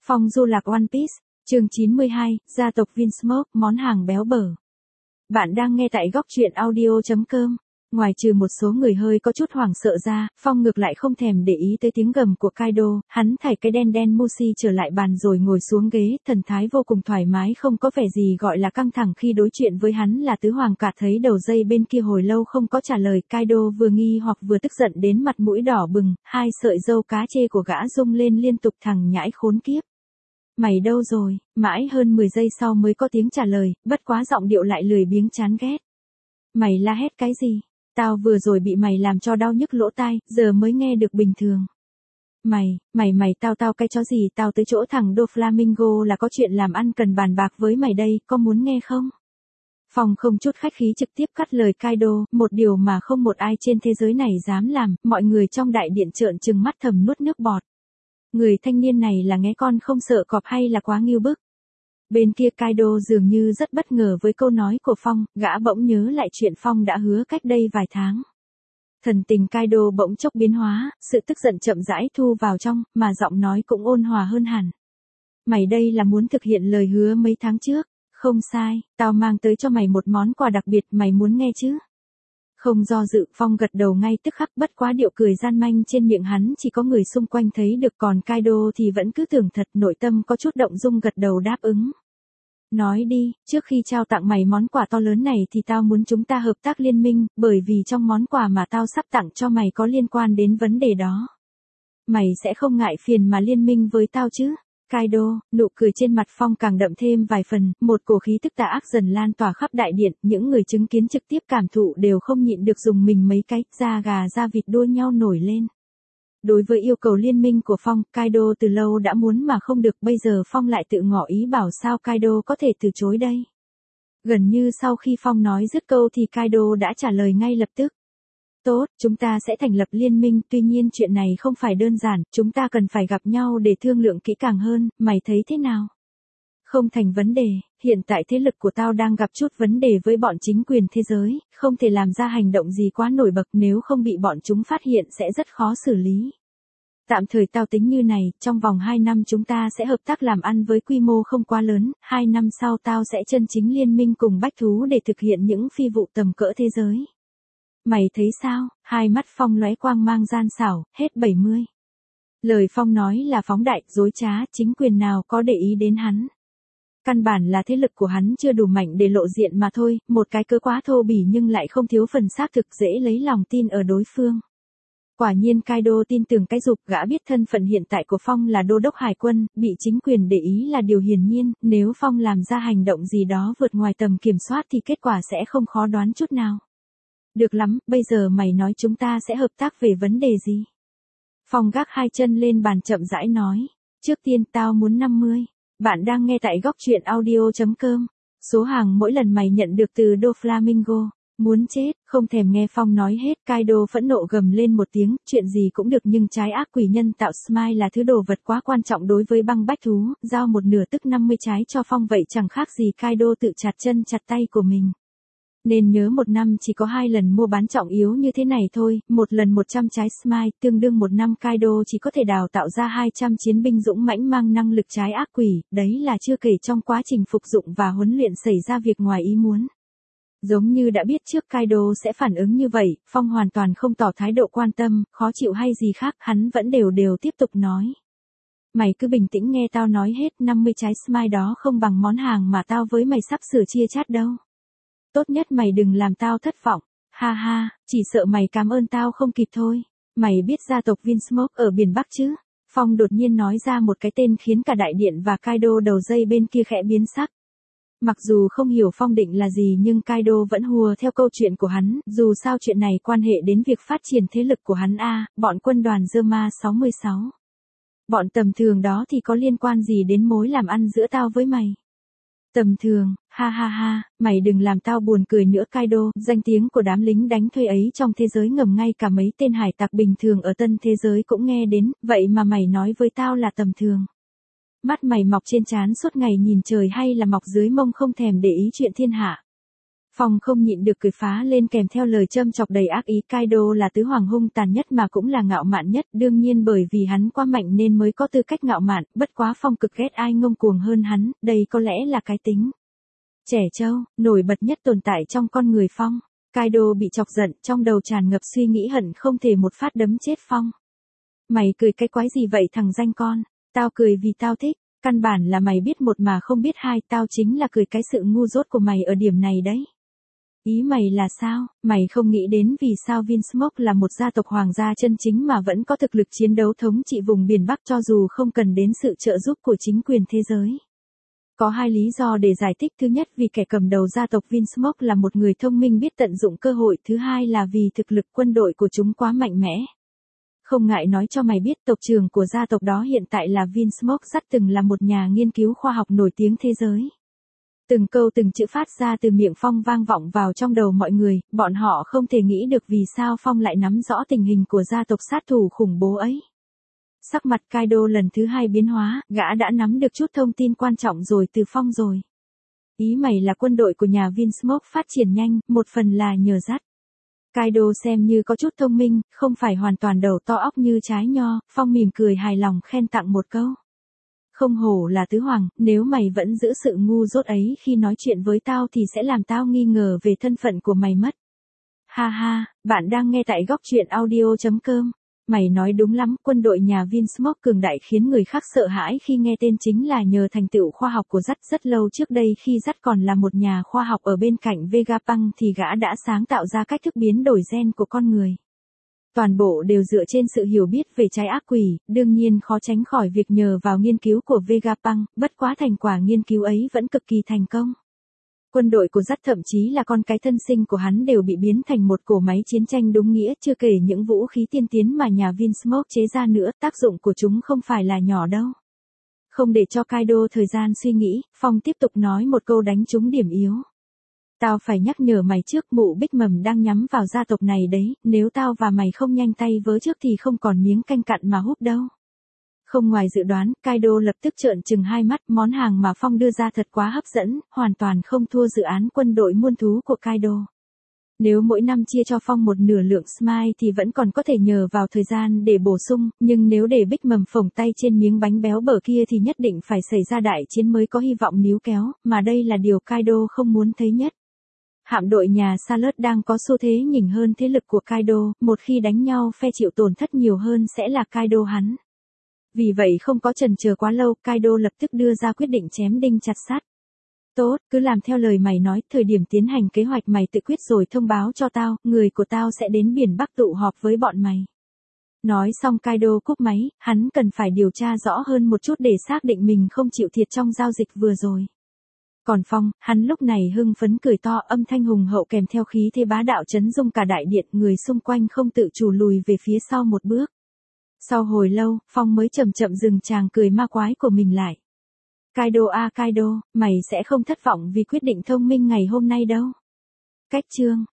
Phong du lạc One Piece, chương 92, gia tộc Vinsmoke, món hàng béo bở. Bạn đang nghe tại góc truyện audio.com. Ngoài trừ một số người hơi có chút hoảng sợ ra, Phong ngược lại không thèm để ý tới tiếng gầm của Kaido, hắn thảy cái đen đen Mushi trở lại bàn rồi ngồi xuống ghế, thần thái vô cùng thoải mái, không có vẻ gì gọi là căng thẳng khi đối chuyện với hắn là tứ hoàng cả. Thấy đầu dây bên kia hồi lâu không có trả lời, Kaido vừa nghi hoặc vừa tức giận đến mặt mũi đỏ bừng, hai sợi râu cá chê của gã rung lên liên tục, thằng nhãi khốn kiếp. Mày đâu rồi? Mãi hơn 10 giây sau mới có tiếng trả lời, bất quá giọng điệu lại lười biếng chán ghét. Mày la hét cái gì? Tao vừa rồi bị mày làm cho đau nhức lỗ tai, giờ mới nghe được bình thường. Mày, tao cái chó gì, tao tới chỗ thằng Doflamingo là có chuyện làm ăn cần bàn bạc với mày đây, có muốn nghe không? Phong không chút khách khí trực tiếp cắt lời Kaido, một điều mà không một ai trên thế giới này dám làm, mọi người trong đại điện trợn trừng mắt thầm nuốt nước bọt. Người thanh niên này là nghé con không sợ cọp hay là quá ngưu bức? Bên kia Kaido dường như rất bất ngờ với câu nói của Phong, gã bỗng nhớ lại chuyện Phong đã hứa cách đây vài tháng. Thần tình Kaido bỗng chốc biến hóa, sự tức giận chậm rãi thu vào trong, mà giọng nói cũng ôn hòa hơn hẳn. Mày đây là muốn thực hiện lời hứa mấy tháng trước? Không sai, tao mang tới cho mày một món quà đặc biệt, mày muốn nghe chứ? Không do dự, Phong gật đầu ngay tức khắc, bất quá điệu cười gian manh trên miệng hắn chỉ có người xung quanh thấy được, còn Kaido thì vẫn cứ tưởng thật, nội tâm có chút động dung gật đầu đáp ứng. Nói đi, trước khi trao tặng mày món quà to lớn này thì tao muốn chúng ta hợp tác liên minh, bởi vì trong món quà mà tao sắp tặng cho mày có liên quan đến vấn đề đó. Mày sẽ không ngại phiền mà liên minh với tao chứ? Kaido, nụ cười trên mặt Phong càng đậm thêm vài phần, một cổ khí tức tà ác dần lan tỏa khắp đại điện, những người chứng kiến trực tiếp cảm thụ đều không nhịn được dùng mình mấy cái, da gà da vịt đua nhau nổi lên. Đối với yêu cầu liên minh của Phong, Kaido từ lâu đã muốn mà không được, bây giờ Phong lại tự ngỏ ý bảo sao Kaido có thể từ chối đây. Gần như sau khi Phong nói dứt câu thì Kaido đã trả lời ngay lập tức. Tốt, chúng ta sẽ thành lập liên minh, tuy nhiên chuyện này không phải đơn giản, chúng ta cần phải gặp nhau để thương lượng kỹ càng hơn, mày thấy thế nào? Không thành vấn đề, hiện tại thế lực của tao đang gặp chút vấn đề với bọn chính quyền thế giới, không thể làm ra hành động gì quá nổi bật, nếu không bị bọn chúng phát hiện sẽ rất khó xử lý. Tạm thời tao tính như này, trong vòng 2 năm chúng ta sẽ hợp tác làm ăn với quy mô không quá lớn, 2 năm sau tao sẽ chân chính liên minh cùng bách thú để thực hiện những phi vụ tầm cỡ thế giới. Mày thấy sao? Hai mắt Phong lóe quang mang gian xảo, hết 70. Lời Phong nói là phóng đại, dối trá, chính quyền nào có để ý đến hắn. Căn bản là thế lực của hắn chưa đủ mạnh để lộ diện mà thôi, một cái cớ quá thô bỉ nhưng lại không thiếu phần xác thực, dễ lấy lòng tin ở đối phương. Quả nhiên Kaido tin tưởng cái dục, gã biết thân phận hiện tại của Phong là đô đốc hải quân, bị chính quyền để ý là điều hiển nhiên, nếu Phong làm ra hành động gì đó vượt ngoài tầm kiểm soát thì kết quả sẽ không khó đoán chút nào. Được lắm, bây giờ mày nói chúng ta sẽ hợp tác về vấn đề gì? Phong gác hai chân lên bàn chậm rãi nói. Trước tiên tao muốn 50. Bạn đang nghe tại góc truyện audio.com. Số hàng mỗi lần mày nhận được từ Doflamingo. Muốn chết, không thèm nghe Phong nói hết, Kaido phẫn nộ gầm lên một tiếng, chuyện gì cũng được nhưng trái ác quỷ nhân tạo Smile là thứ đồ vật quá quan trọng đối với băng bách thú, giao một nửa tức 50 trái cho Phong vậy chẳng khác gì Kaido tự chặt chân chặt tay của mình. Nên nhớ một năm chỉ có 2 lần mua bán trọng yếu như thế này thôi, một lần 100 trái Smile, tương đương một năm Kaido chỉ có thể đào tạo ra 200 chiến binh dũng mãnh mang năng lực trái ác quỷ, đấy là chưa kể trong quá trình phục dụng và huấn luyện xảy ra việc ngoài ý muốn. Giống như đã biết trước Kaido sẽ phản ứng như vậy, Phong hoàn toàn không tỏ thái độ quan tâm, khó chịu hay gì khác, hắn vẫn đều tiếp tục nói. Mày cứ bình tĩnh nghe tao nói hết, 50 trái Smile đó không bằng món hàng mà tao với mày sắp sửa chia chác đâu. Tốt nhất mày đừng làm tao thất vọng, ha ha, chỉ sợ mày cảm ơn tao không kịp thôi. Mày biết gia tộc Vinsmoke ở biển Bắc chứ? Phong đột nhiên nói ra một cái tên khiến cả đại điện và Kaido đầu dây bên kia khẽ biến sắc. Mặc dù không hiểu Phong định là gì nhưng Kaido vẫn hùa theo câu chuyện của hắn, dù sao chuyện này quan hệ đến việc phát triển thế lực của hắn bọn quân đoàn Zerma 66. Bọn tầm thường đó thì có liên quan gì đến mối làm ăn giữa tao với mày? Tầm thường, ha ha ha, mày đừng làm tao buồn cười nữa Kaido, danh tiếng của đám lính đánh thuê ấy trong thế giới ngầm ngay cả mấy tên hải tặc bình thường ở tân thế giới cũng nghe đến, vậy mà mày nói với tao là tầm thường. Mắt mày mọc trên trán suốt ngày nhìn trời hay là mọc dưới mông không thèm để ý chuyện thiên hạ. Phong không nhịn được cười phá lên kèm theo lời châm chọc đầy ác ý. Kaido là tứ hoàng hung tàn nhất mà cũng là ngạo mạn nhất, đương nhiên bởi vì hắn quá mạnh nên mới có tư cách ngạo mạn, bất quá Phong cực ghét ai ngông cuồng hơn hắn, đây có lẽ là cái tính trẻ trâu, nổi bật nhất tồn tại trong con người Phong. Kaido bị chọc giận, trong đầu tràn ngập suy nghĩ hận không thể một phát đấm chết Phong. Mày cười cái quái gì vậy thằng danh con? Tao cười vì tao thích, căn bản là mày biết một mà không biết hai, tao chính là cười cái sự ngu dốt của mày ở điểm này đấy. Ý mày là sao? Mày không nghĩ đến vì sao Vinsmoke là một gia tộc hoàng gia chân chính mà vẫn có thực lực chiến đấu thống trị vùng biển Bắc cho dù không cần đến sự trợ giúp của chính quyền thế giới. Có hai lý do để giải thích, thứ nhất vì kẻ cầm đầu gia tộc Vinsmoke là một người thông minh biết tận dụng cơ hội, thứ hai là vì thực lực quân đội của chúng quá mạnh mẽ. Không ngại nói cho mày biết tộc trưởng của gia tộc đó hiện tại là Vinsmoke Dắt, từng là một nhà nghiên cứu khoa học nổi tiếng thế giới. Từng câu từng chữ phát ra từ miệng Phong vang vọng vào trong đầu mọi người, bọn họ không thể nghĩ được vì sao Phong lại nắm rõ tình hình của gia tộc sát thủ khủng bố ấy. Sắc mặt Kaido lần thứ hai biến hóa, gã đã nắm được chút thông tin quan trọng rồi từ Phong rồi. Ý mày là quân đội của nhà Vinsmoke phát triển nhanh, một phần là nhờ Dắt. Kaido xem như có chút thông minh, không phải hoàn toàn đầu to óc như trái nho, Phong mỉm cười hài lòng khen tặng một câu. Không hổ là tứ hoàng, nếu mày vẫn giữ sự ngu dốt ấy khi nói chuyện với tao thì sẽ làm tao nghi ngờ về thân phận của mày mất. Ha ha, bạn đang nghe tại góc truyện audio.com. Mày nói đúng lắm, quân đội nhà Vinsmoke cường đại khiến người khác sợ hãi khi nghe tên, chính là nhờ thành tựu khoa học của Dắt. Rất lâu trước đây khi Dắt còn là một nhà khoa học ở bên cạnh Vegapunk thì gã đã sáng tạo ra cách thức biến đổi gen của con người. Toàn bộ đều dựa trên sự hiểu biết về trái ác quỷ, đương nhiên khó tránh khỏi việc nhờ vào nghiên cứu của Vegapunk, bất quá thành quả nghiên cứu ấy vẫn cực kỳ thành công. Quân đội của Dắt thậm chí là con cái thân sinh của hắn đều bị biến thành một cỗ máy chiến tranh đúng nghĩa, chưa kể những vũ khí tiên tiến mà nhà Vinsmoke chế ra nữa, tác dụng của chúng không phải là nhỏ đâu. Không để cho Kaido thời gian suy nghĩ, Phong tiếp tục nói một câu đánh trúng điểm yếu. Tao phải nhắc nhở mày trước, mụ Bích Mầm đang nhắm vào gia tộc này đấy, nếu tao và mày không nhanh tay vớ trước thì không còn miếng canh cặn mà húp đâu. Không ngoài dự đoán, Kaido lập tức trợn trừng hai mắt, món hàng mà Phong đưa ra thật quá hấp dẫn, hoàn toàn không thua dự án quân đội muôn thú của Kaido. Nếu mỗi năm chia cho Phong một nửa lượng Smile thì vẫn còn có thể nhờ vào thời gian để bổ sung, nhưng nếu để Bích Mầm phồng tay trên miếng bánh béo bở kia thì nhất định phải xảy ra đại chiến mới có hy vọng níu kéo, mà đây là điều Kaido không muốn thấy nhất. Hạm đội nhà Salad đang có xu thế nhỉnh hơn thế lực của Kaido, một khi đánh nhau phe chịu tổn thất nhiều hơn sẽ là Kaido hắn. Vì vậy không có chần chờ quá lâu, Kaido lập tức đưa ra quyết định chém đinh chặt sắt. Tốt, cứ làm theo lời mày nói, thời điểm tiến hành kế hoạch mày tự quyết rồi thông báo cho tao, người của tao sẽ đến biển Bắc tụ họp với bọn mày. Nói xong Kaido cúp máy, hắn cần phải điều tra rõ hơn một chút để xác định mình không chịu thiệt trong giao dịch vừa rồi. Còn Phong, hắn lúc này hưng phấn cười to, âm thanh hùng hậu kèm theo khí thế bá đạo chấn rung cả đại điện, người xung quanh không tự chủ lùi về phía sau một bước. Sau hồi lâu, Phong mới chậm chậm dừng tràng cười ma quái của mình lại. Kaido à Kaido, mày sẽ không thất vọng vì quyết định thông minh ngày hôm nay đâu. Cách chương